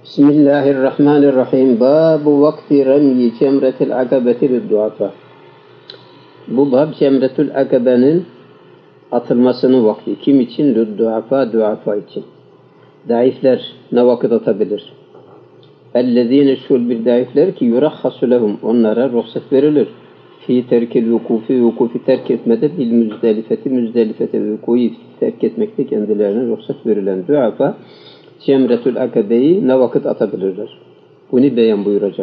Bismillahirrahmanirrahim. Babu vakti remyi cemretil akabeti lidduafa. Bu bab cemretül akabenin atılmasının vakti. Kim için? Duafa için. Daifler ne vakit atabilir? Ellezine şul bir daifler ki yurakhasu lehum. Onlara ruhsat verilir. Fi terkil vukufi terk etmede bil müzdelifete vukuyu terk etmekte kendilerine ruhsat verilen duafa cemretül akabeyi ne vakit atabilirler? Bunu beyan buyuracak.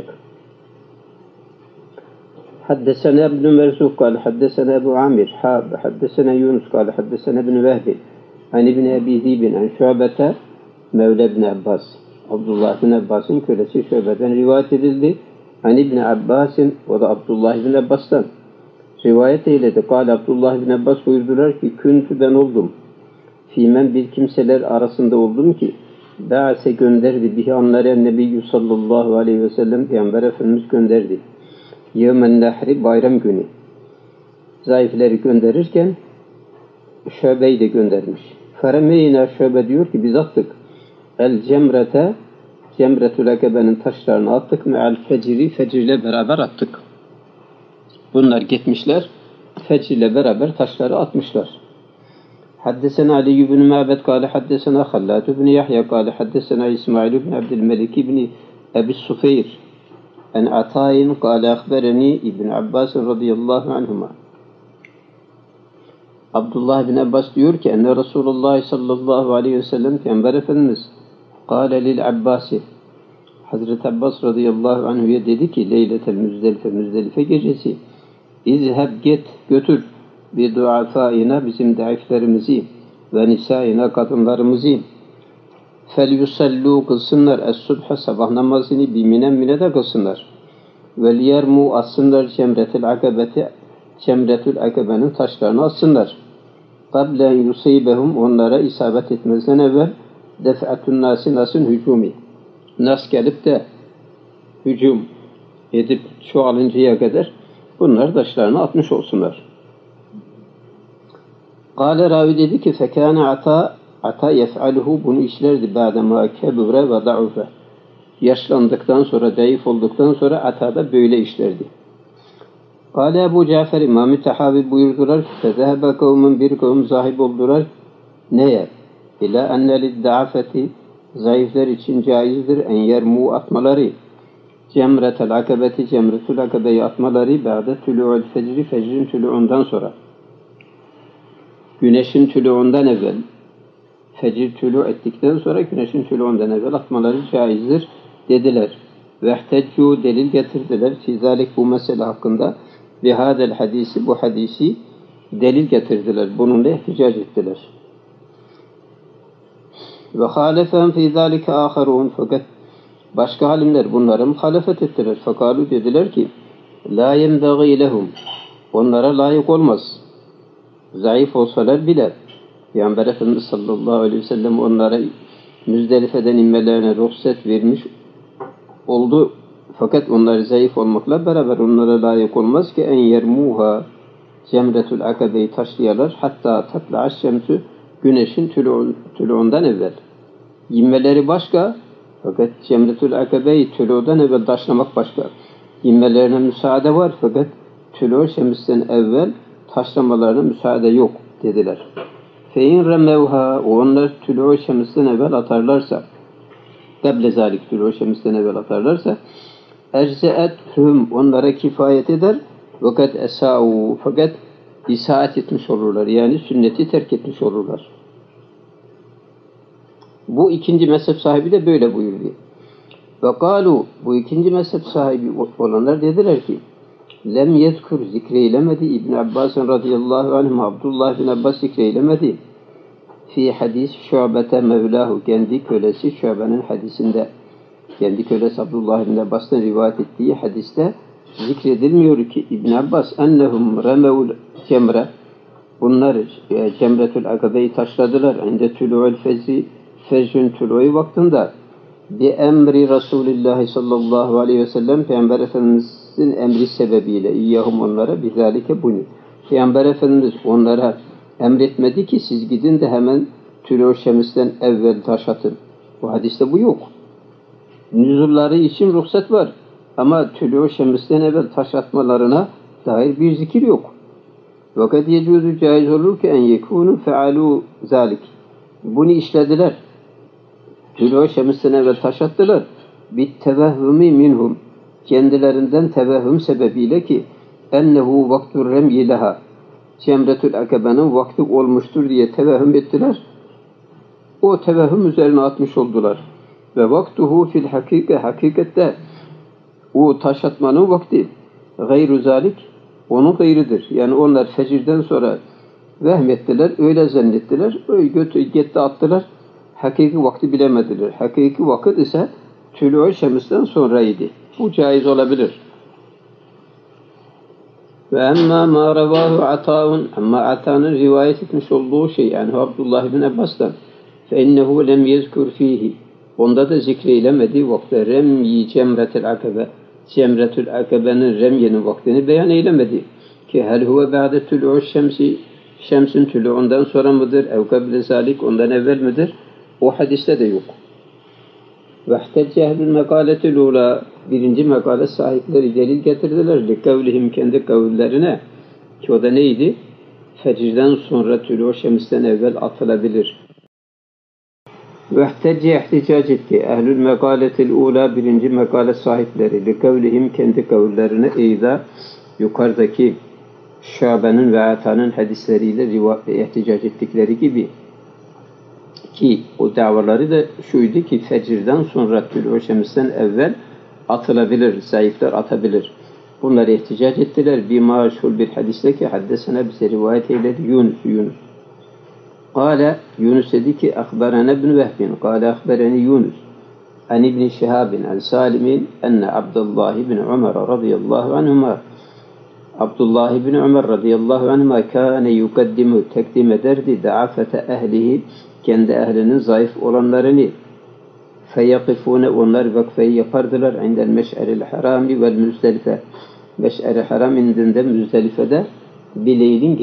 Haddesena ibn Merzuk kâle haddesena Ebu Amir haddesena Yunus kâle haddesena ibn Vehbi an ibn Ebi Zibin an Şu'bete Mevle ibn Abbas. Abdullah ibn Abbas'ın kölesi Şu'be'den rivayet edildi. An ibn Abbas'ın, o da Abdullah ibn Abbas'tan rivayet eyledi. Kâle Abdullah ibn Abbas buyurdular ki küntü ben oldum. Fimen bir kimseler arasında oldum ki Da'ase gönderdi bihi onlara Nebiyyü sallallahu aleyhi ve sellem Peygamber Efendimiz gönderdi. Yevmen nehri bayram günü. Zayıfları gönderirken Şöbe'yi de göndermiş. Feremeyna Şöbe diyor ki biz attık. El cemretül akabenin taşlarını attık. Me'al fecri fecirle beraber attık. Bunlar gitmişler. Fecirle beraber taşları atmışlar. حدثنا علي بن معبد قال حدثنا خلاد بن يحيى قال حدثنا إسماعيل بن عبد الملك بن أبي الصفير عن عطاء قال أخبرني ابن عباس رضي الله عنهما. Abdullah bin Abbas diyor ki enne Resulullah sallallahu aleyhi ve sellem Peygamber Efendimiz kâle lil Abbasi Hazreti Abbas radıyallahu anhu'ya dedi ki Leyletel Müzdelife gecesi İzheb götür bir duafaina bizim daiflerimizi ve nisaina kadınlarımızı fel yusallu kılsınlar es-subha sabah namazını Mine'de kılsınlar vel yermu atsınlar cemretül akabenin taşlarını atsınlar qablen yusibehum onlara isabet etmezden evvel def'atun nasın hücumi nas gelip de hücum edip çoğalıncaya kadar bunlar taşlarını atmış olsunlar. Kâle ravi dedi ki fekâne ata yef'aluhu bunu işlerdi ba'dema kebure ve da'ufe. Yaşlandıktan sonra, zayıf olduktan sonra ata da böyle işlerdi. Kâle Ebu Cafer İmam-ı Tahavi buyurdular ki fezehebe kavmin bir kavim zahib oldular. Neye? İlâ enne lidda'afeti zayıflar için caizdir en yermu atmaları. Cemretül akabeyi atmaları ba'de tülû'l fecri fecrin tülû'undan sonra. Güneşin tülû'undan evvel, fecir tülû ettikten sonra güneşin tülû'undan evvel atmaları caizdir dediler. Vehteccu delil getirdiler. Fizalik bu mesele hakkında bihadel hadisi bu hadisi delil getirdiler. Bununla ihticac ettiler. Ve halefem fî zâlike âkharûn fakat başka alimler bunlara muhalefet ettiler. Fekalu dediler ki la yembâgî lehum onlara layık olmaz. Zayıf olsalar bile Peygamber Efendimiz sallallahu aleyhi ve sellem onlara Müzdelife'den inmelerine ruhsat vermiş oldu. Fakat onlar zayıf olmakla beraber onlara layık olmaz ki en yermuha cemretül akabeyi taşlayalar hatta tatla'aş şemsü güneşin tülûundan evvel. İnmeleri başka fakat cemretül akabeyi tülûundan evvel taşlamak başka. İnmelerine müsaade var fakat tülû şemsten evvel taşlamalarına müsaade yok dediler. Fein remevha onlar tülû şemsten evvel atarlarsa deble zalik tülû şemsten evvel atarlarsa ecze'ethum onlara kifayet eder fakat esâ'u fakat isaat etmiş olurlar yani sünneti terk etmiş olurlar. Bu ikinci mezhep sahibi de böyle buyurdu. Ve kâlu bu ikinci mezhep sahibi olanlar dediler ki lem yezkur zikreylemedi İbn Abbas radıyallahu anh Abdullah bin Abbas zikreylemedi fi hadis Şu'bete Mevlahu kendi kölesi Şu'be'nin hadisinde kendi kölesi Abdullah bin Abbas'tan rivayet ettiği hadiste zikredilmiyor ki İbn Abbas ennehum remevul cemre bunlar cemretül akabeyi taşladılar inde tülû'l fecrin tülû'u vaktinde bi emri Resulullah sallallahu aleyhi ve sellem Peygamber Efendimiz'in emri sebebiyle iyyahum onlara bizalike bunu. Peygamber Efendimiz onlara emretmedi ki siz gidin de hemen tülû şemisten evvel taş atın. Bu hadiste bu yok. nüzulları için ruhsat var. Ama tülû şemsten evvel taş atmalarına dair bir zikir yok. Fakat yecuzu caiz olur ki en yekûnû fealû zâlik. Bunu işlediler. Tülû şemsten evvel taş attılar. Bit tevehhümi minhum. Kendilerinden tevehhüm sebebiyle ki ennehu vaktur remyi leha. Cemretül Akabe'nin vakti olmuştur diye tevehhüm ettiler. O tevehhüm üzerine atmış oldular. Ve vaktuhu fil hakikette o taş atmanın vakti gayru zalik onun gayridir. Yani onlar fecirden sonra vehmettiler, öyle zannettiler, öyle gitti attılar. Hakiki vakti bilemediler. Hakiki vakit ise tülû şemsten sonraydı. Bu caiz olabilir. Ve emmâ mâ revâhu atâun ama Ata'nın rivayet etmiş olduğu şey yani Abdullah bin Abbas'tan fe innehu lem yezkur fihi onda da zikreylemediği vakti remyi cemretül akabe cemretül akabe'nin remyenin vaktini beyan eylemedi ki hel huve ba'de tülû şemsin tülû'undan sonra mıdır ev kable zalik ondan evvel midir o hadiste de yok. Ve ihtecce ehlül mekâletil ula birinci mekale sahipleri delil getirdiler. Likavlihim kendi kavullerine ki o da neydi? Fecirden sonra tülû şemsten evvel atılabilir. Ve ihtecce ihticac etti. Ehlül mekâletil ula birinci mekale sahipleri. Likavlihim kendi kavullerine eyda yukarıdaki Şabe'nin ve Ata'nın hadisleriyle ihticac ettikleri gibi ki o davaları da şuydu ki fecirden sonra tülû şemsten evvel atılabilir, zayıflar atabilir. Bunları ihticac ettiler. Bir maşhur bir hadisle ki haddesine bize rivayet eyledi Yunus. Kâle Yunus dedi ki akberene ibn Vehbin. Kâle akbereni Yunus. An ibn Şihabin an Salim'in enne Abdullah ibn Ömer radıyallahu anhuma Abdullah ibn Ömer radıyallahu anhuma kâne yukaddimu tekdim ederdi da'afete ehlihi kendi ehlinin zayıf olanlarını feyakifune onlar vakfeyi yapardılar indel meş'eril harami vel müzdelife meş'er-i haram indinde Müzdelife'de bileylin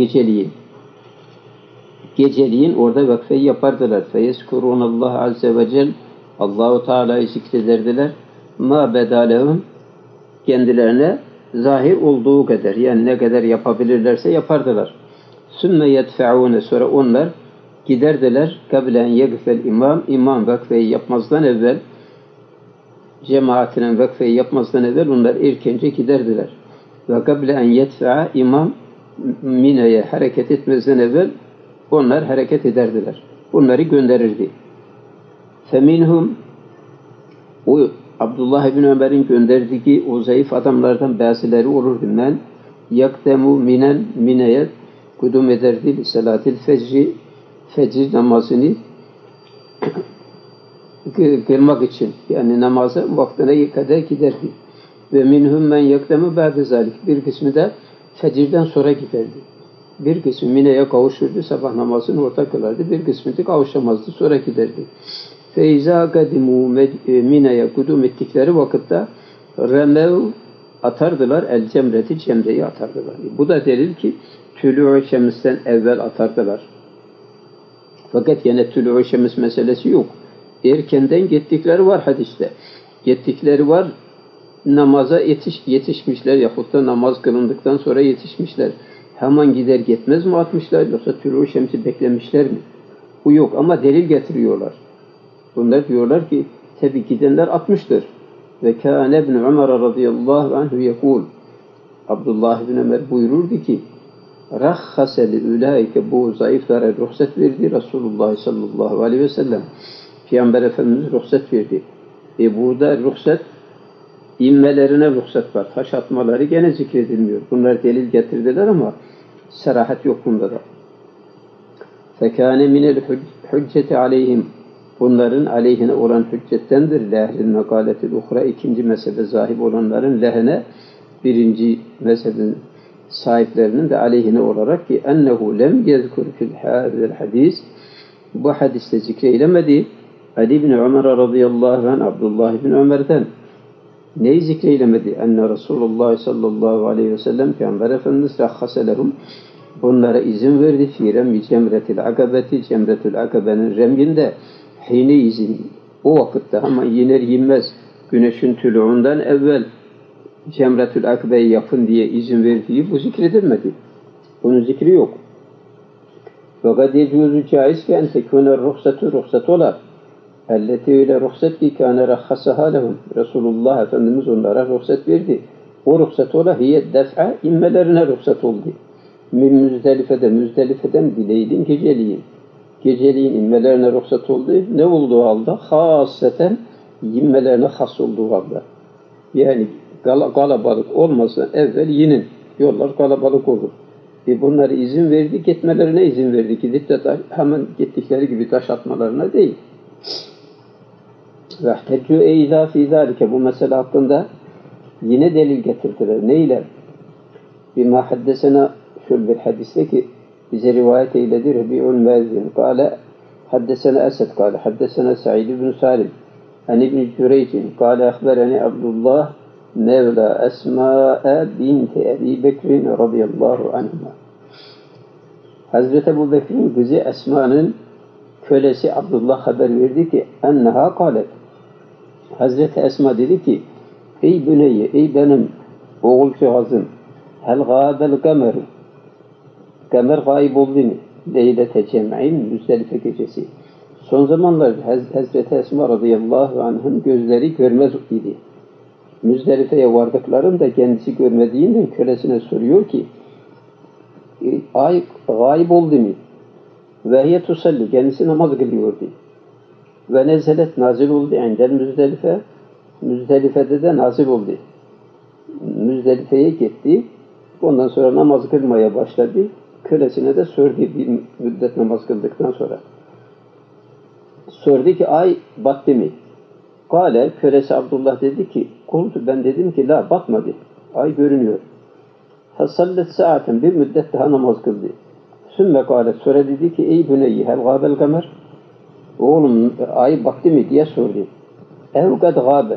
geceliğin orada vakfeyi yapardılar feyeskurunallah azze ve cel Allahu Teala'yı zikrederdiler ma bedalehum kendilerine zahir olduğu kadar yani ne kadar yapabilirlerse yapardılar sümme yedfe'une sonra onlar giderdiler kablen yegfel imam vakfeyi yapmazdan evvel cemaatinin vakfeyi yapmazdan evvel onlar erkence giderdiler ve kablen yedfe'a imam Mine'ye hareket etmezden evvel onlar hareket ederdiler bunları gönderirdi feminhum o Abdullah bin Ömer'in gönderdiği o zayıf adamlardan bazıları olurdu men yaktemu Mine'ye kudum ederdi salatil fecr namazını kılmak için yani namaza vaktine kadar giderdi. Ve minhum men yaktemu ba'de zalik bir kısmı da fecirden sonra giderdi. Bir kısmı Mine'ye kavuşurdu sabah namazını orta kılardı. Bir kısmı da kavuşamazdı sonra giderdi. Feiza kadimu Mine'ye kudum ettikleri vakitte remev atardılar el cemreti cemreyi atardılar. Bu da delil ki tülû şemsten evvel atardılar. Fakat yine tülû şems meselesi yok. Erkenden gittikleri var hadiste. Gittikleri var namaza yetişmişler yahut da namaz kılındıktan sonra yetişmişler. Hemen gider gitmez mi atmışlar yoksa tülû şemsi beklemişler mi? Bu yok ama delil getiriyorlar. Bunlar diyorlar ki tabi gidenler atmıştır. Ve kâne ibn Ömer radıyallahu anhu yekûl Abdullah bin Ömer buyururdu ki rahhaseli ulaike bu zayıflara ruhsat verdi Resulullah sallallahu aleyhi ve sellem. Peygamber Efendimiz ruhsat verdi. Burada ruhsat inmelerine ruhsat var. Taş atmaları gene zikredilmiyor. Bunlar delil getirdiler ama serahat yok bunda da. Fekâne minel hücceti aleyhim bunların aleyhine olan hüccettendir. Lehlil mekaletil uhra ikinci mezhebe sahip olanların lehine birinci mezhebin sahiplerinin de aleyhine olarak ki ennehu lem yezkur fil hadis bu hadiste zikreylemedi Ali bin Ömer radıyallahu anh Abdullah bin Ömer'den neyi zikreylemedi? Enne Resulullah sallallahu aleyhi ve sellem Peygamber Efendimiz rahhaselehum bunlara izin verdi fi remyi cemretil akabeti cemretül akabenin remyinde hine izin o vakitte ama yiner yinmez güneşin tuluğundan evvel Cemretül Akbe'yi yapın diye izin verdiği bu zikredilmedi. Bunun zikri yok. Fakat yecuzu caizken tekûne ruhsat olar. Elleti öyle ruhsat ki kâne rahhasaha lehum. Resulullah Efendimiz onlara ruhsat verdi. O ruhsat ola hiye def'a immelerine ruhsat oldu. Min Müzdelife'den bileydin geceliğin. Geceliğin inmelerine ruhsat oldu. Ne olduğu halde? Hasreten inmelerine has olduğu halde. Yani kalabalık olmasa evvel yinin. Yollar kalabalık olur. Bunlara izin verdi, gitmelerine izin verdi. Gidip de hemen gittikleri gibi taş atmalarına değil. وَاحْتَجُّوا اَيْذَا فِي ذَٰلِكَ Bu mesele hakkında yine delil getirdiler. Neyle? بِمَا حَدَّسَنَا şöyle bir hadiste ki bize rivayet eyledi. Rebi'ul Müezzin. Kale haddesena Esed. Kale haddesena Sa'id ibn Salim. An ibn Cüreycin. Kale ahbereni Abdullah Mevla Esma'e binti Ebi Bekir'in radıyallahu anhuma. Hazreti Ebu Bekir'in kızı Esma'nın kölesi Abdullah haber verdi ki enneha kalet. Hazreti Esma dedi ki ey büneyye, ey benim oğulcağızım hel gâbel kameru kamer gayb oldu mu? Leylete cem'in Müzdelife gecesi. Son zamanlarda Hazreti Esma radıyallahu anh'ın gözleri görmez idi. Müzdelife'ye vardıklarında kendisi görmediğinden kölesine soruyor ki ay gayb oldu mu? Ve hiye tusalli, kendisi namaz kılıyordu. Ve nezelet nazil oldu endel Müzdelife. Müzdelife'de de nazil oldu. Müzdelife'ye gitti. Ondan sonra namaz kılmaya başladı. Kölesine de sordu bir müddet namaz kıldıktan sonra. Sordu ki ay battı mı? Kale kölesi Abdullah dedi ki kultu ben dedim ki la batmadı. Ay görünüyor. Fasallet saaten bir müddet daha namaz kıldı. Sümme kâle sonra dedi ki ey büneyyi hel gâbel kamer oğlum ay baktı mı diye sordu. Ev kad gâbe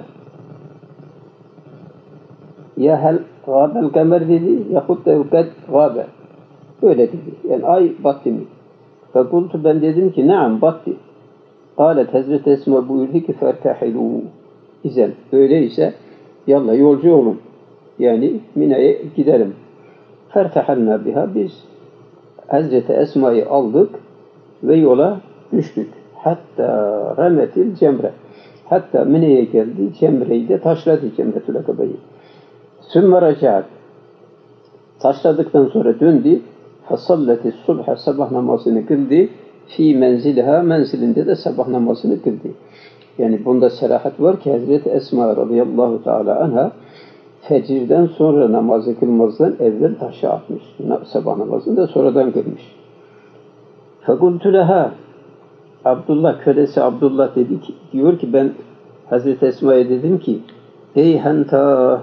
ya hel gâbel kamer dedi yahut da ev kad gâbe öyle dedi. Yani ay battı mı? Fekultu ben dedim ki naam battı. Kâlet Hazreti Esma buyurdu ki fertahilû izen öyleyse yallah yolcu olun. Yani Mina'ya gidelim. Fertahalna biha biz Hazreti Esma'yı aldık ve yola düştük. Hatta remetil cemre. Hatta Mine'ye geldi, cemreyi de taşladı Cemretül Akabe'yi. Sümme racaat. Taşladıktan sonra döndü. Fasalleti subha sabah namazını kıldı. Fi menziliha menzilinde de sabah namazını kıldı. Yani bunda serahat var ki Hazreti Esma radıyallahu teala anha fecirden sonra namazı kılmazdan evvel taşı atmış. Sabah namazını da sonradan kılmış. Fekultu leha Abdullah, kölesi Abdullah dedi ki, diyor ki ben Hazreti Esma'ya dedim ki ey henta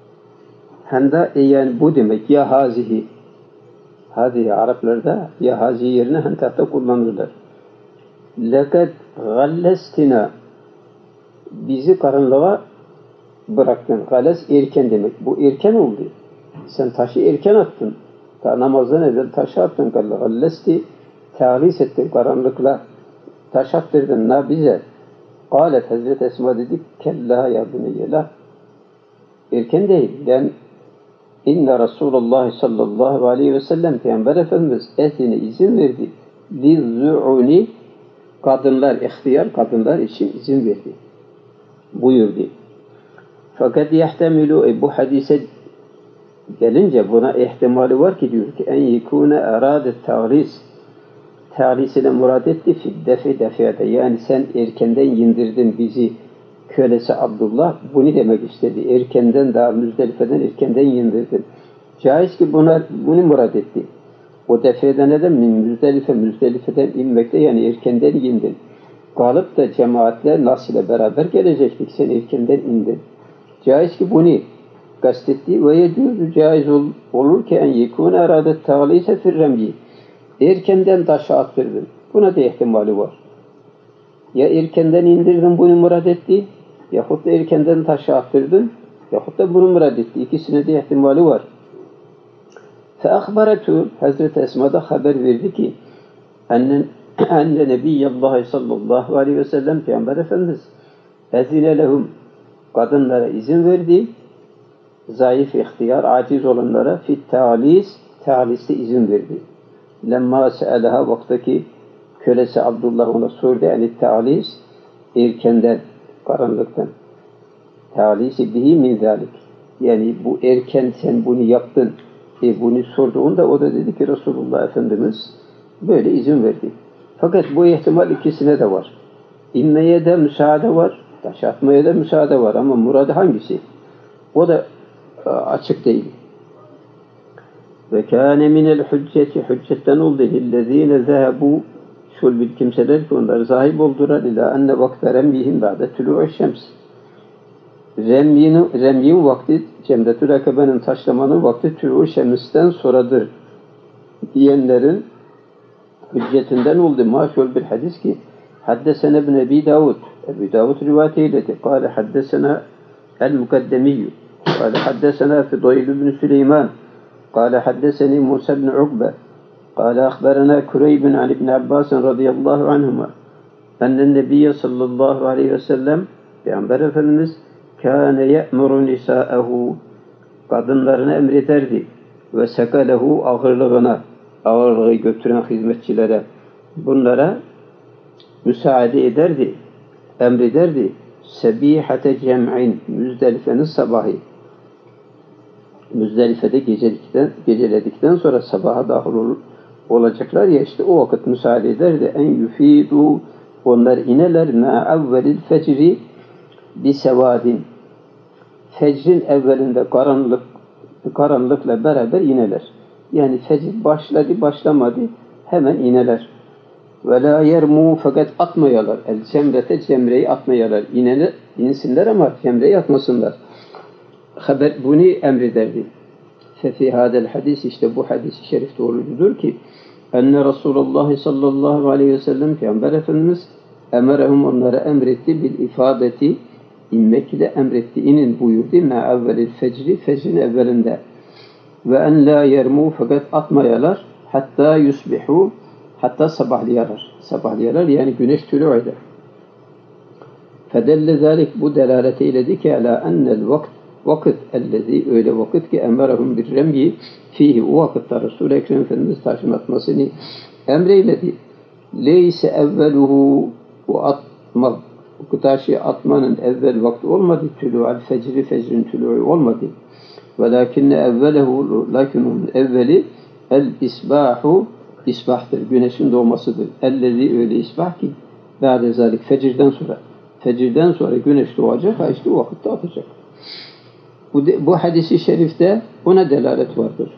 yani bu demek ya hazihi hadi Araplarda ya hazi yerine hentahta kullanırlar. Lekad gallestina bizi karanlığa bıraktın. Gales erken demek. Bu erken oldu. Sen taşı erken attın. Ta namazdan evvel taşı attın. Gallesti tealis ettin karanlıkla. Taş attırdın na bize. Galet Hazreti Esma dedi kella ya büneyyela. Erken değil. Yani İnne Resulullah sallallahu aleyhi ve sellem Peygamber Efendimiz etine izin verdi. Lizz'uni kadınlar, ihtiyar kadınlar için izin verdi. Buyurdu. Fakat yahtemilu bu hadise gelince buna ihtimali var ki diyor ki en yekune eradet ta'ris ta'risine murad etti defiyede yani sen erkenden indirdin bizi kölesi Abdullah bunu demek istedi. Erkenden daha Müzdelife'den erkenden indirdin. Caiz ki bunu murad etti. O defiyede neden Müzdelife'den inmekte yani erkenden indin. Kalıp da cemaatle Nas ile beraber gelecektik. Sen erkenden indin. Caiz ki bunu kastetti ve yecuzu caiz olur ki en yekûne eradet ta'lise firremyi. Erkenden taşı attırdın. Buna da ihtimali var. Ya erkenden indirdin bunu murad etti yahut da erkenden taşı attırdın yahut da bunu murad etti. İkisine de ihtimali var. Feakbaretu Hazreti Esma'da haber verdi ki enne Nebiyyallahi sallallahu aleyhi ve sellem Peygamber Efendimiz ezine lehum kadınlara izin verdi. Zayıf ihtiyar, aciz olanlara fit ta'liste izin verdi. Lemma se'eleha vaktaki kölesi Abdullah ona sordu. Yani ta'lis erkenden, karanlıktan. Ta'lisi bihi min zalik. Yani bu erken sen bunu yaptın. Bunu sorduğunda o da dedi ki Resulullah Efendimiz böyle izin verdi. Fakat bu ihtimal ikisine de var. İnmeye de müsaade var, taş atmaya da müsaade var ama muradı hangisi? O da açık değil. Ve kâne minel hücceti hüccetten oldu lillezîne zehebu şul bil kimseler ki onlar zahib oldular ila enne vakte remyihim ba'de tülû'u şems. Remyin vakti, Cemretül Akabe'nin taşlamanın vakti tülû'u şemsten sonradır diyenlerin hüccetinden oldu. Maşul bir hadis ki haddesene ibn Ebi Davud. Ebu Davud rivayet eyledi. Kâle haddesena el-mukaddemiyyü. Kâle haddesena Fidayl ibn Süleyman. Kâle haddeseni Musa ibn Ukbe. Kâle akhberena Kureybun an ibn Abbas radıyallahu anhuma. Ennen Nebiyye sallallahu aleyhi ve sellem Peygamber Efendimiz kâne ye'muru nisâehu kadınlarına emrederdi ve sekalehu ağırlığı götüren hizmetçilere bunlara müsaade ederdi, emrederdi. Sebihate cem'in Müzdelife'nin sabahı. Müzdelife'de geceledikten sonra sabaha dahil olacaklar ya işte o vakit müsaade ederdi. En yufidu onlar ineler ma'avvelil fecri bi sevadin. Fecrin evvelinde karanlıkla beraber ineler. Yani fecr başlamadı hemen ineler. Ve la yermu fakat atmayalar. El cemrete cemreyi atmayalar. İnsinler ama cemreyi atmasınlar. Haber bunu emrederdi. Fefi hadel hadis işte bu hadis-i şerif doğrudur ki enne Resulullah sallallahu aleyhi ve sellem Peygamber Efendimiz emerehum onlara emretti bil ifadeti inmekle emretti. İnin buyurdu ma evvelil fecri fecrin evvelinde ve en la yermu fakat atmayalar hatta yusbihu hatta sabahlayalar yani güneş tülû eder. Fedelle zalik bu delalete eyledi ki ala ennel vakit ellezi öyle vakit ki emerahum bir remyi fihi o vakitte Resul-i Ekrem Efendimiz taşın atmasını emreyledi. Leyse evveluhu bu atma bu taşı atmanın evvel vakti olmadı. Tülû'al fecri fecrin tülû'u olmadı. Velakinne evvelehu lakin onun evveli el isbahu isbahtır. Güneşin doğmasıdır. Ellezi öyle isbah ki ba'de zalik fecirden sonra güneş doğacak. İşte o vakitte atacak. Bu hadisi şerifte buna delalet vardır.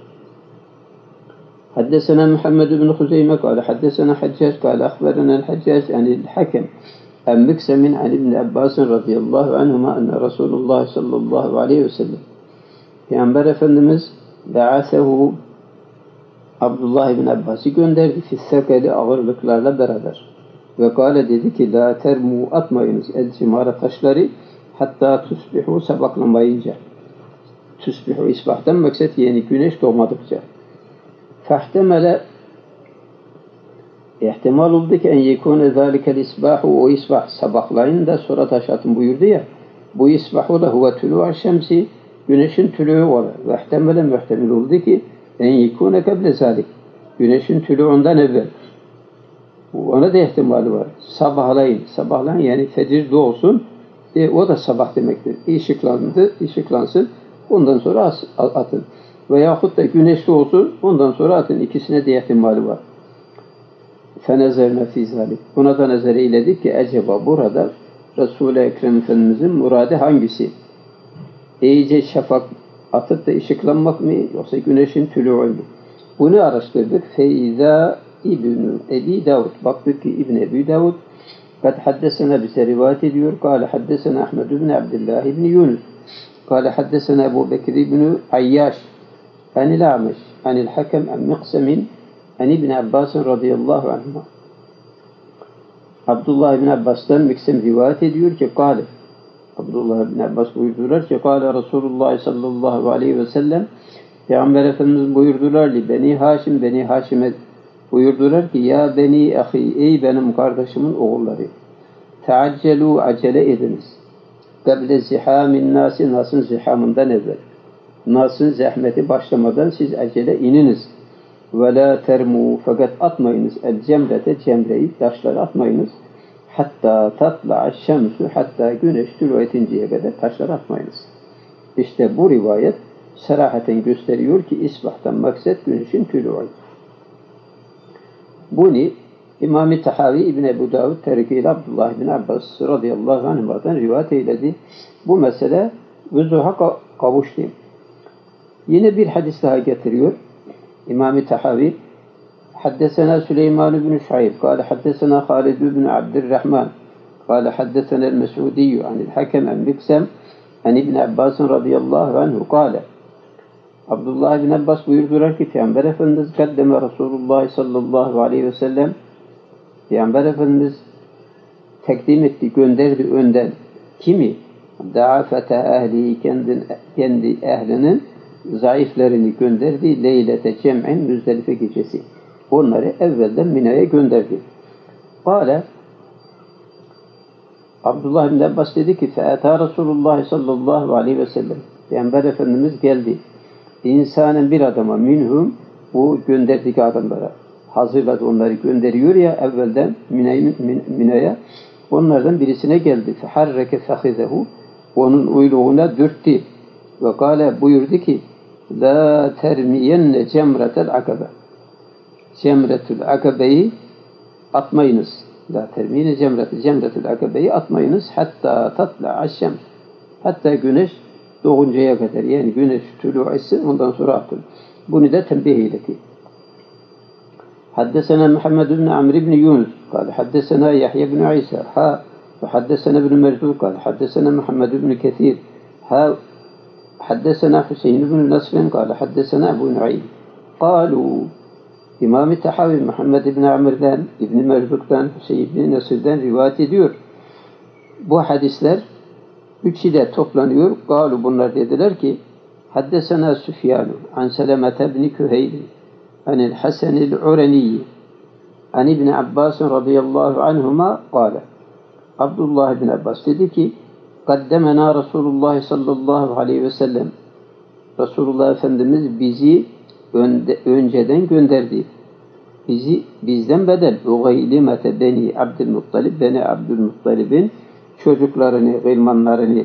Haddesena Muhammed ibn Huzeyme kâle haddesena Haccac kâle akhberena el-Haccac anil Hakem en Miksemin an ibn Abbas radıyallahu anhuma enne Resulullah sallallahu aleyhi ve sellem Peygamber Efendimiz be'asehu Abdullah ibn Abbas'ı gönderdi fissakeli ağırlıklarla beraber ve kâle dedi ki la termu atmayınız el-cimara taşları hatta tusbihu sabaklamayınca tusbihu isbahtan maksat yani güneş doğmadıkça fahtemele ihtimal oldu ki en yekune zâlikel isbahu o isbah sabahlayın da sonra taş atın buyurdu ya bu isbahu da huve tülû'a şemsi güneşin tülû'u var ve ihtemele muhtemel oldu ki en yekune keble zâlik güneşin tülû'undan evvel ona da ihtimali var sabahlayın yani fecir doğsun o da sabah demektir ışıklansın ondan sonra atın veyahut da güneş doğsun ondan sonra atın ikisine de ihtimali var. Fenezerine fî zâlik. Buna da nazar eyledik ki acaba burada Resul-i Ekrem Efendimiz'in muradı hangisi? İyice şafak atıp da ışıklanmak mı yoksa güneşin tülû'u mu? Bunu araştırdık. Feyza İbn-i Ebi Davud. Baktık ki İbn-i Ebi Davud kad haddesena bize rivayet ediyor. Kâle haddesena Ahmed ibn Abdullah ibn Yunus. Kâle haddesena Ebu Bekir ibn Ayyaş. Anil A'meş. Anil Hakem en Miksemin an ibn Abbas radıyallahu anhuma. Abdullah ibn Abbas'tan Miksem rivayet ediyor ki kâle Abdullah ibn Abbas buyurdular ki kâle Resulullah sallallahu aleyhi ve sellem Peygamber Efendimiz buyurdular ki Beni Haşim'e buyurdular ki ya beni ahi ey benim kardeşimin oğulları teaccelu acele ediniz Kable zihamin nasi, nasın zihamından evvel. Nasın zahmeti başlamadan siz acele ininiz. Ve la termu, fakat atmayınız el cemrete, cemreyi, taşları atmayınız. Hatta tatla'a şemsu, hatta güneş tülü etinceye kadar taşları atmayınız. İşte bu rivayet sarahaten gösteriyor ki isbahtan maksat güneşin tülü. Bunu İmam-ı Tahavi İbn Ebu Davud terkiyle Abdullah bin Abbas radıyallahu anh'dan rivayet eyledi. Bu mesele vüzuha kavuştu. Yine bir hadis daha getiriyor. İmam-ı Tahavi حدثنا سليمان بن شعيب قال حدثنا خالد بن عبد الرحمن قال حدثنا المسعودي عن الحكم عن مقسم عن ابن عباس رضي الله عنه قال Abdullah bin Abbas buyurdular ki Peygamber Efendimiz kaddeme Resulullah sallallahu aleyhi ve sellem Peygamber Efendimiz takdim etti, gönderdi önden. Kimi? Da'afete ehli, kendi ehlinin zayıflarını gönderdi. Leylete cem'in, Müzdelife gecesi. Onları evvelden Mina'ya gönderdi. Kale Abdullah bin Abbas dedi ki fe'ata Resulullah sallallahu aleyhi ve sellem Peygamber Efendimiz geldi. İnsanın bir adama minhum, bu gönderdiği adamlara hazırladı, onları gönderiyor ya evvelden Mina'ya, onlardan birisine geldi. Feharreke fehizehu, onun uyluğuna dürttü. Ve kâle buyurdu ki la termiyenne cemretel akabe, cemretül akabeyi atmayınız. La termiyenne cemretül akabeyi atmayınız. Hatta tatla şems, hatta güneş doğuncaya kadar, yani güneş tülû etsin, ondan sonra atın. Bunu da tembih eyledi. Haddesena Muhammed bin Amr bin Yunus قال حدثنا يحيى بن عيسى وحدثنا ابن مرزوق قال حدثنا محمد بن كثير حدثنا حسين بن نصر قال حدثنا أبو نعيم قالوا İmam-ı Tahavi Muhammed bin Amr'den, İbn Merzuk'tan, Hüseyin bin Nasır'dan rivayet ediyor. Bu hadisler üçü de toplanıyor. Galu, bunlar dediler ki Haddesena Süfyanu an Selemete bin Küheyl anil Hasanil Uraniyi an İbn Abbas radıyallahu anhuma kâle. Abdullah bin Abbas dedi ki Kaddemena Resulullah sallallahu aleyhi ve sellem, Resulullah Efendimiz bizi önceden gönderdi. Bizden bedel Ugaylimete beni Abdülmuttalib, beni Abdülmuttalib'in çocuklarını, gılmanlarını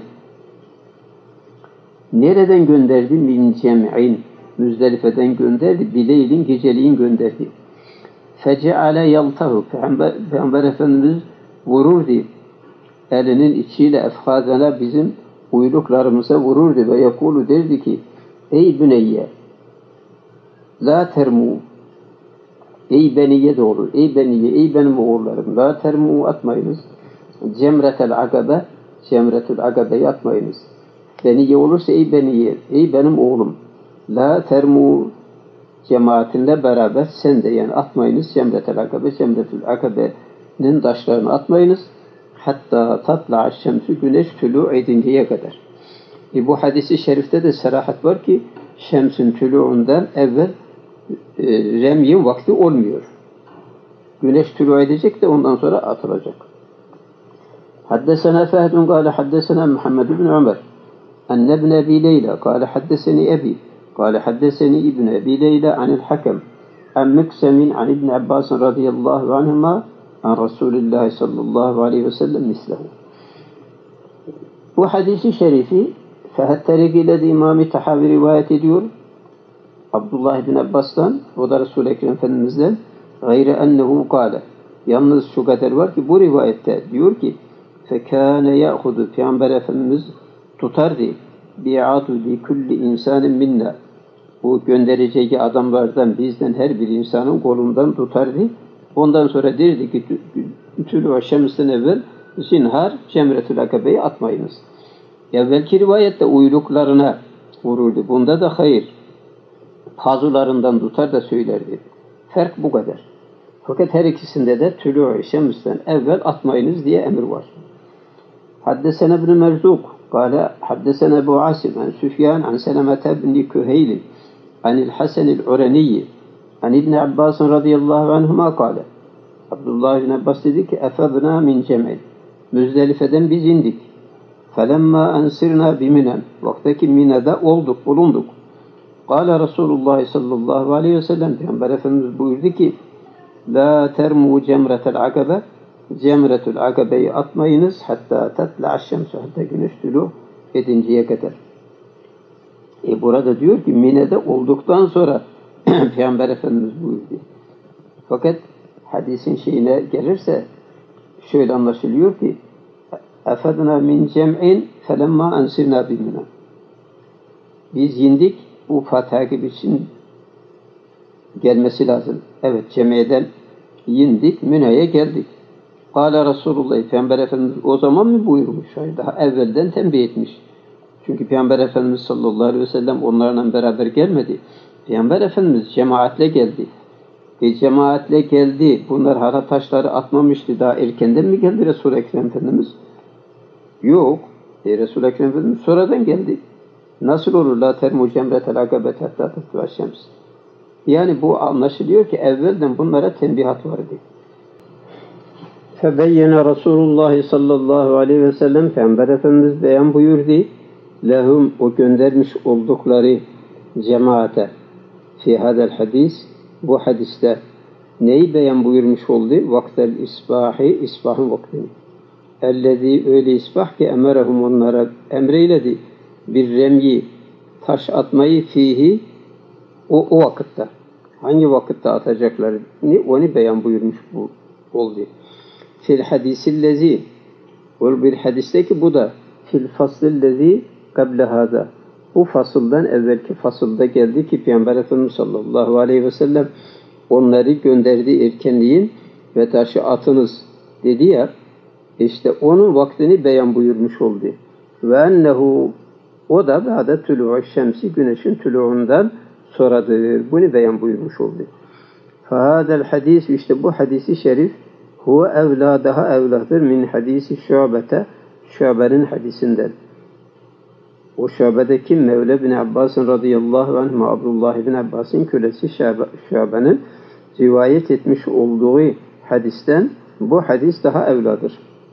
nereden gönderdi? Min cem'in, Müzdelife'den gönderdi. Bileylin, geceliğin gönderdi. Feceale yaltahu, Peygamber Efendimiz vururdu. Elinin içiyle efhazana, bizim uyluklarımıza vururdu ve yakulu derdi ki ey büneyye la termu, ey beniye de olur, ey beniye, ey benim oğullarım, la termu, atmayınız. Cemretel agabe, cemretül agabe'yi atmayınız. Beniye olursa ey beniye, ey benim oğlum. La termu, cemaatinle beraber sen de, yani atmayınız. Cemretel agabe, cemretül agabe'nin taşlarını atmayınız. Hatta tatla şemsü, güneş tülû edinceye kadar. Bu hadisi şerifte de serahat var ki şemsün tülû'undan evvel remyin vakti olmuyor. Güneş tülû edecek de ondan sonra atılacak. حدثنا فهد قال حدثنا محمد بن عمر أن ابن أبي ليلى قال حدثني أبي قال حدثني ابن أبي ليلى عن الحكم عن مقسم عن ابن عباس رضي الله عنهما عن رسول الله صلى الله عليه وسلم مثله. Bu hadisi şerifi Fehd Tereki'de İmam-ı Tahavi rivayet ediyor. Abdullah bin Abbas'tan, o da Resul-i Ekrem Efendimiz'den gayre ennehu kâle. Yalnız şu kadar var ki bu rivayette diyor ki fekâne ya'hudu, Peygamber Efendimiz tutardı bi'atu li kulli insanin minna, bu göndereceği adamlardan, bizden her bir insanın kolundan tutardı. Ondan sonra derdi ki tülü ve şemsten evvel zinhar cemretül akabeyi atmayınız. Evvelki rivayette uyluklarına vururdu. Bunda da hayır, pazularından tutar da söylerdi. Fark bu kadar. Fakat her ikisinde de tülü ve şemsten evvel atmayınız diye emir var. Haddesena ibn Merzuk قال حدثنا أبو عاصم عن سفيان عن سلمة بن كهيل عن الحسن العرني عن ابن عباس رضي الله عنهما قال Abdullah bin Abbas dedi ki efebna min cem'in, Müzdelife'den biz indik. فَلَمَّا اَنْسِرْنَا بِمِنَنْ Vaktaki Mina'da bulunduk. Kâle Resulullah sallallahu aleyhi ve sellem Peygamber Efendimiz buyurdu ki لَا تَرْمُوا جَمْرَةَ الْعَقَبَةِ Cemretül Akabe'yi atmayınız hatta tatla şemsu hatta güneş tulu edinceye kadar. Burada diyor ki Mine'de olduktan sonra Peygamber Efendimiz buyurdu. Fakat hadisin şeyine gelirse şöyle anlaşılıyor ki Efedna min cem'in felemma ensirna bimina. Biz indik, bu takip için gelmesi lazım. Evet, cemiyeden indik, Mina'ya geldik. Kâle Resulullah, Peygamber Efendimiz o zaman mı buyurmuş? Hayır, daha evvelden tembih etmiş. Çünkü Peygamber Efendimiz sallallahu aleyhi ve sellem onlarla beraber gelmedi. Peygamber Efendimiz cemaatle geldi. Cemaatle geldi. Bunlar hara taşları atmamıştı. Daha erkenden mi geldi Resul-i Ekrem Efendimiz? Yok. Resul-i Ekrem Efendimiz sonradan geldi. Nasıl olur? La termu cemretel akabet hatta tatlu'a şems. Yani bu anlaşılıyor ki evvelden bunlara tembihat vardı. Febeyyene Resulullah sallallahu aleyhi ve sellem Peygamber Efendimiz beyan buyurdu. Lehum o göndermiş oldukları cemaate fi hadel hadis bu hadiste neyi beyan buyurmuş oldu? Vaktel isbahi isbahın vaktini. Ellezî öyle isbah ki emerehum onlara emreyledi. Bir remyi taş atmayı fihi o vakitte. Hangi vakitte atacaklarını onu beyan buyurmuş oldu. Fil hadisillezî bir hadisteki bu da fil faslillezî kable hâzâ. Bu fasıldan evvelki fasılda geldi ki Peygamber Efendimiz sallallahu aleyhi ve sellem onları gönderdi erkenliğin ve taşı atınız dedi ya, işte onun vaktini beyan buyurmuş oldu. Ve ennehu o da ba'de tulu'u şemsi güneşin tulu'undan sonradır. Bunu beyan buyurmuş oldu. Fahadel hadis işte bu hadisi şerif huve evla daha evladır min hadisi Şu'bete Şu'be'nin hadisinden. O Şu'be'deki Mevla bin Abbas'ın radıyallahu anh Abdullah bin Abbas'ın kölesi Şu'be'nin rivayet etmiş olduğu hadisten bu hadis daha evladır.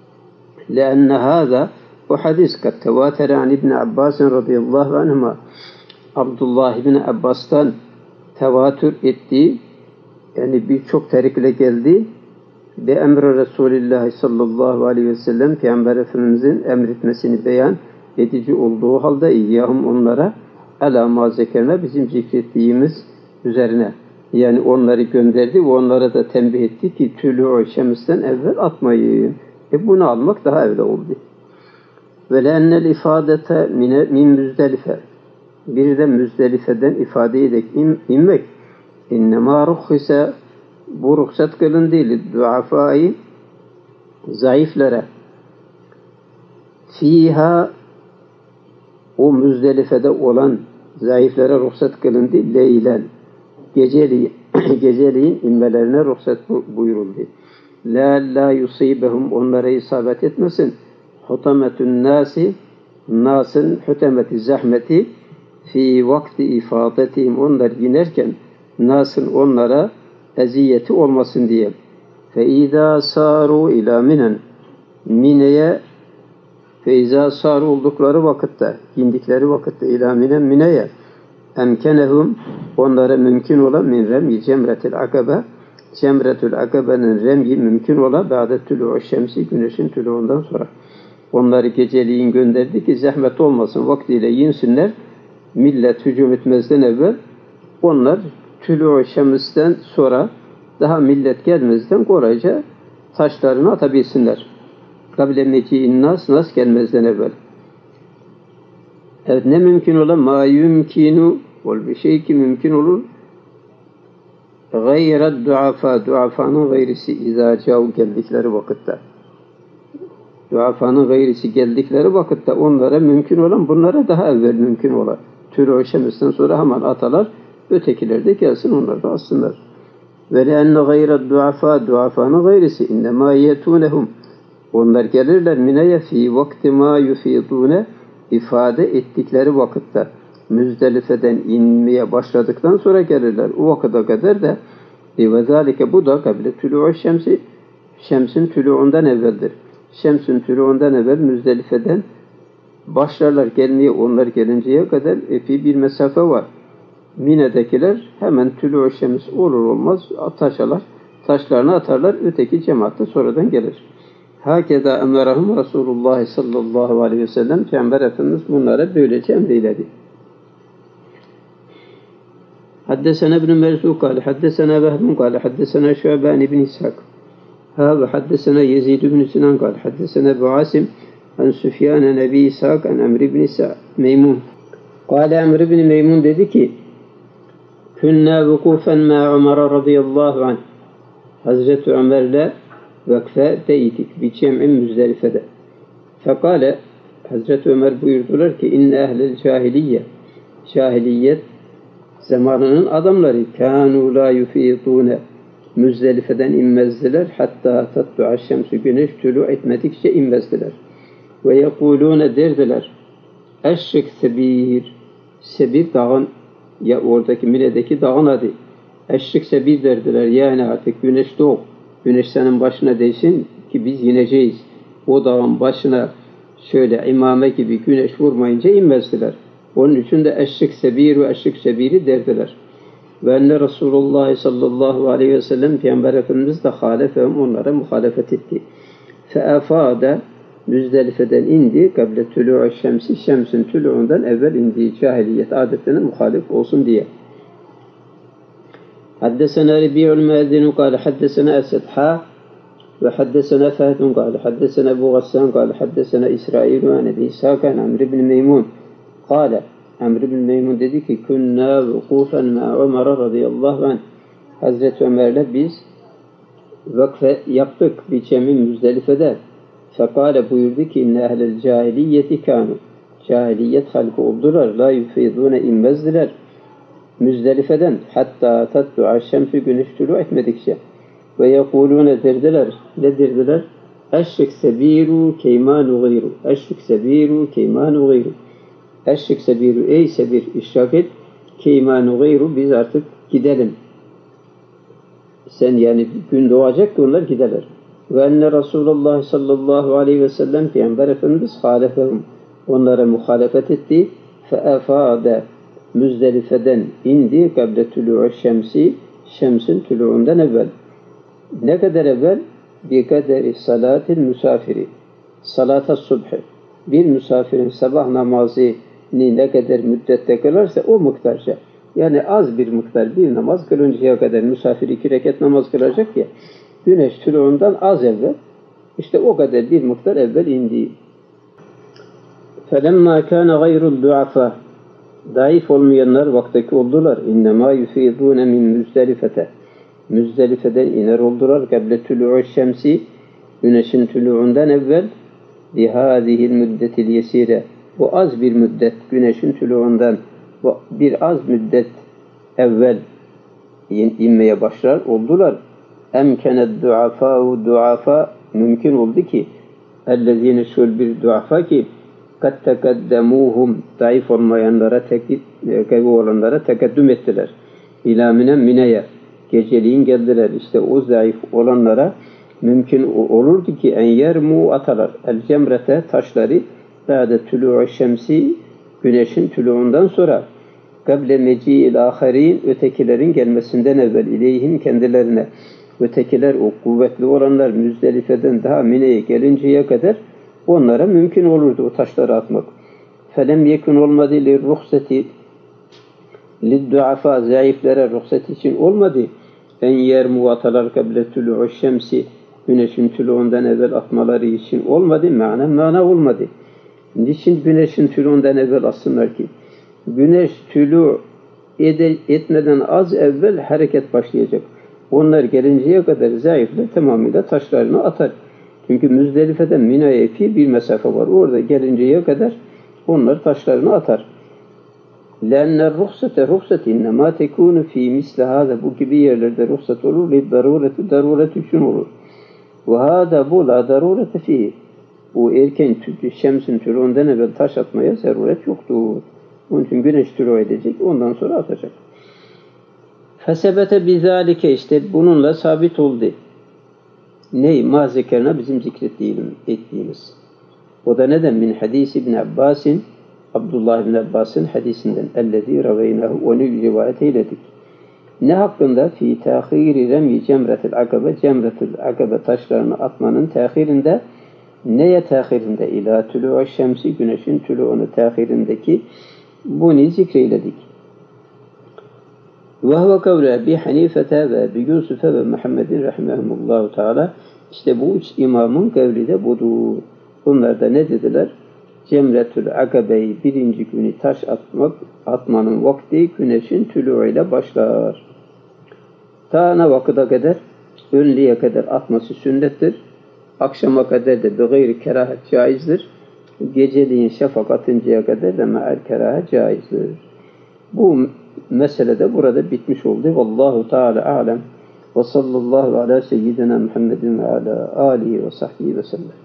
لأن هذا bu hadis kat tevatere an İbn Abbas radıyallahu anhuma Abdullah bin Abbas'tan tevatür etti. Yani birçok tarikle geldi. Ve emre Resulullah sallallahu aleyhi ve sellem Peygamber Efendimizin emretmesini beyan edici olduğu halde iyyahum onlara ala ma zekerna bizim zikrettiğimiz üzerine. Yani onları gönderdi ve onlara da tembih etti ki tülû şemsten evvel atmayın. Bunu almak daha evvel oldu. Ve le'ennel ifadete min Müzdelife. Bir de Müzdelife'den ifade edek inmek. İnnemâ ruhhise bu ruhsat kılındı duafai zayıflara. Fiha o Müzdelife'de olan zayıflara ruhsat kılındı leylen. Geceliğin inmelerine ruhsat buyuruldu. La yusibehum onlara isabet etmesin. Hutametün nasi nasın hutemeti zahmeti fi vakti ifadetihim onlar inerken nasın onlara eziyeti olmasın diye. Fe izâ sâru ilâ minen Mine'ye fe izâ sâru oldukları vakitte indikleri vakitte ilâ minen Mine'ye emkenehum onlara mümkün olan min remyi cemretil akabe Cemretül Akabe'nin remyi mümkün ola ba'de tülû'u şemsi güneşin tülû'undan sonra. Onları geceliğin gönderdi ki zahmet olmasın vaktiyle yinsinler. Millet hücum etmezden evvel onlar tülû'u şemsten sonra daha millet gelmezden kolayca taşlarını atabilsinler. Kable meci'in nas gelmezden evvel. Evet ne mümkün ola ma yumkinu bir şey ki mümkün olur. Gayret duafanın gayrisi izacav geldikleri vakitte. Duafanın gayrisi geldikleri vakitte onlara mümkün olan bunlara daha evvel mümkün olan. Tülû şemsten sonra hemen atalar, ötekiler de gelsin onlar da atsınlar. Ve le'enne gayret duafanın gayrisi innemâ yetûnehum. Onlar gelirler mineye fî vakti mâ yufîdûne ifade ettikleri vakitte. Müzdelife'den inmeye başladıktan sonra gelirler. O vakıda kadar da ve zalike bu da kabile tülû'u şemsin tülû'undan evveldir. Şemsin tülû'undan evvel Müzdelife'den Başlarlar gelmeye, onlar gelinceye kadar epey bir mesafe var. Mine'dekiler hemen tülû şems olur olmaz taşalar, taşlarını atarlar. Öteki cemaat de sonradan gelir. Hakeza emrahum Resulullah sallallahu aleyhi ve sellem, Peygamber Efendimiz bunlara böylece emreyledi. Haddesena ibn Merzuk kâle haddesena Vehbun kâle haddesena Şu'ban ibn İshak ve haddesena Yezid ibn Sinan kâle haddesena Ebu Asim an Süfyan an Ebi İshak an Emr ibn Meymun kâle Emr ibn Meymun dedi ki künna vukufen ma Ömer radıyallahu anh, Hazreti Ömer'le vakfedeydik bi cem'in Müzdelife'de. Fekale, Hazreti Ömer buyurdular ki inne ehlel cahiliye, cahiliyet zamanının adamları kânû lâ yufîdûne, Müzdelife'den inmezdiler hatta tatlu'a şemsü, güneş tülû etmedikçe inmezdiler. Ve yekulûne derdiler eşrik sebîr, sebir dağın, ya oradaki Mine'deki dağın adı. Eşrik sebir derdiler, yani artık güneş doğu, güneş senin başına değsin ki biz ineceğiz. O dağın başına şöyle imame gibi güneş vurmayınca inmezdiler. Onun için de eşrik sebir ve eşrik sebiri derdiler. Ve enne Resulullah sallallahu aleyhi ve sellem, Peygamber Efendimiz de halefehum, onlara muhalefet etti. Feefâde, Müzdelife'den indi, kable tülû'u şemsi, şemsin tülû'undan evvel indiği cahiliyet adetine muhalif olsun diye. Haddesena Rebi'ul Müezzinu kâle haddesena Esed ve haddesena Fehdun kâle haddesena Ebu Gassan kâle haddesena İsrail ve Nebi İshak an Amr ibn Meymun kâle, Amr ibn Meymun dedi ki künnâ vukufen ma Ömer radıyallahu anh, Hazreti Ömer'le biz vakfe yaptık bir cemi Müzdelife'de. Fekale buyurdu ki inne ehlel cahiliyeti kânû, cahiliyet halkı oldular, la yufîdûne inmezdiler Müzdelife'den hatta tatlu'a şemsü, güneş tülû etmedikçe. Ve yekulûne derdiler, ne derdiler? Eşrik sebîrû keymânu gîrû, eşrik sebîrû keymânu gîrû, eşrik sebîrû, ey sebir işrak et, keymânu gîrû, biz artık gidelim. Sen yani gün doğacak ki onlar giderler. Ve enne Resulullah sallallahu aleyhi ve sellem, Peygamber Efendimiz halefehum, onlara muhalefet etti. Feefâde, Müzdelife'den indi kable tülû'u şemsi, şemsin tülû'undan evvel. Ne kadar evvel? Bi kaderi salatil misafiri, salata subhi. Bir misafirin sabah namazını ne kadar müddette kılarsa o miktarca. Yani az bir miktar bir namaz kılıncaya kadar misafir 2 rekat namaz kılacak ya, güneş tülû'undan az evvel, işte o kadar bir miktar evvel indi. فَلَمَّا كَانَ غَيْرُ الدُّعَفَى, zayıf olmayanlar vaktaki oldular. İnnemâ yufîdûne min Müzdelifete, Müzdelife'den iner oldular. Kable tülû'u şemsi, güneşin tülû'undan evvel, bihâzihil müddetil yesîre, bu az bir müddet, güneşin tülû'undan bir az müddet evvel inmeye başlar oldular. Emkened duafâ'u, duafa mümkün oldu ki, ellezîne, şöyle bir duafa ki kad tekaddemuhum, zayıf olmayanlara, kayıp olanlara tekaddüm ettiler. İlâ Mine'ye, geceliğin geldiler. İşte o zayıf olanlara mümkün olurdu ki en yermu, atalar el cemrete, taşları ba'de tülû'u şemsi, güneşin tülû'undan sonra, kable meci'il âherin, ötekilerin gelmesinden evvel, ileyhim, kendilerine. Ötekiler, o kuvvetli olanlar Müzdelife'den daha Mine'ye gelinceye kadar onlara mümkün olurdu o taşları atmak. Felem yekun olmadı li ruhseti lidduafa, zayıflara ruhsat için olmadı. En yer muvatalar kable tülû'u şemsi, güneşin tülû'undan evvel atmaları için olmadı. Mana olmadı. Niçin güneşin tülû'undan evvel atsınlar ki? Güneş tülû etmeden az evvel hareket başlayacak. Onlar gelinceye kadar zayıflar tamamıyla taşlarını atar. Çünkü Müzdelife'den Mina'ya bir mesafe var. Orada gelinceye kadar onlar taşlarını atar. لَاَنَّ الرُّخْسَةَ رُخْسَةِ اِنَّمَا تَكُونُ ف۪ي مِسْلَ هَذَا, bu gibi yerlerde ruhsat olur. Daruret için olur. وَهَذَا bu la darurete ف۪ي, bu erken şemsin tülû'undan evvel taş atmaya zaruret yoktur. Onun için güneş tülû edecek, ondan sonra atacak. Fesebete bizalike, işte bununla sabit oldu. Ney? Mazekerine bizim zikrettiğimiz. O da neden? Min hadisi İbn Abbas'in, Abdullah İbn Abbas'ın hadisinden. Ellezî raveynahu, onu rivayet eyledik. Ne hakkında? Fî tehîri remyi cemretil akabe, cemretil akabe taşlarını atmanın tehirinde, neye tehirinde? İlâ tülû'u şemsi, güneşin tülû'unu tehirindeki bunu zikreyledik. Ve huve kavlu Ebi Hanifete ve Ebi Yusuf'e ve Muhammedin rahimehumullahu teala. İşte bu üç imamın kavli de budur. Bunlar da ne dediler? Cemretül Akabe'yi birinci günü taş atmanın vakti güneşin tülû'uyla başlar. Ta ne vakıda kadar? Önlüğe kadar atması sünnettir. Akşama kadar da bir gayri kerahat caizdir. Geceliğin şafak atıncaya kadar da me'al kerahat caizdir. Bu mesele de burada bitmiş oldu. Vallahu Teala alem. Ve sallallahu ala seyyidina Muhammedin ve ala alihi ve sahbihi ve sellem.